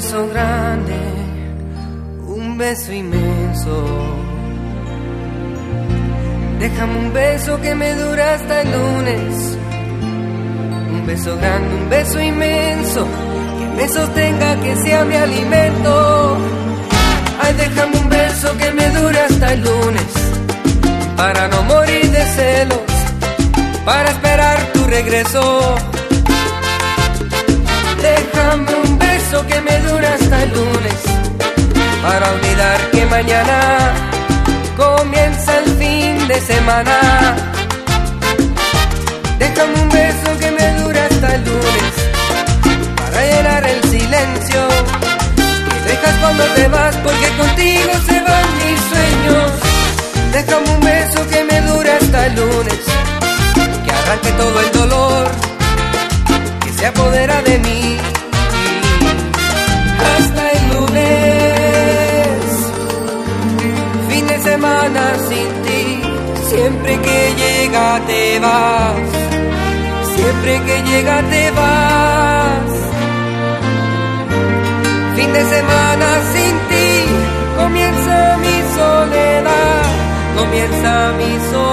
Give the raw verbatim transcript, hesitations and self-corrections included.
beso grande, un beso inmenso. Déjame un beso que me dura hasta el lunes. Un beso grande, un beso inmenso, que me sostenga, que sea mi alimento. Ay, déjame un beso que me dure hasta el lunes, para no morir de celos, para esperar tu regreso. Déjame un beso que me dure hasta el lunes, para olvidar que mañana comienza el fin de semana. Déjame un beso que me dure hasta el lunes, para llenar el silencio que dejas cuando te vas, porque contigo se van mis sueños. Déjame un beso que me dure hasta el lunes, que arranque todo el dolor que se apodera de mí. Hasta el lunes, fin de semana sin ti. Siempre que llega te vas, siempre que llega te vas. Fin de semana sin ti, comienza mi soledad, comienza mi soledad.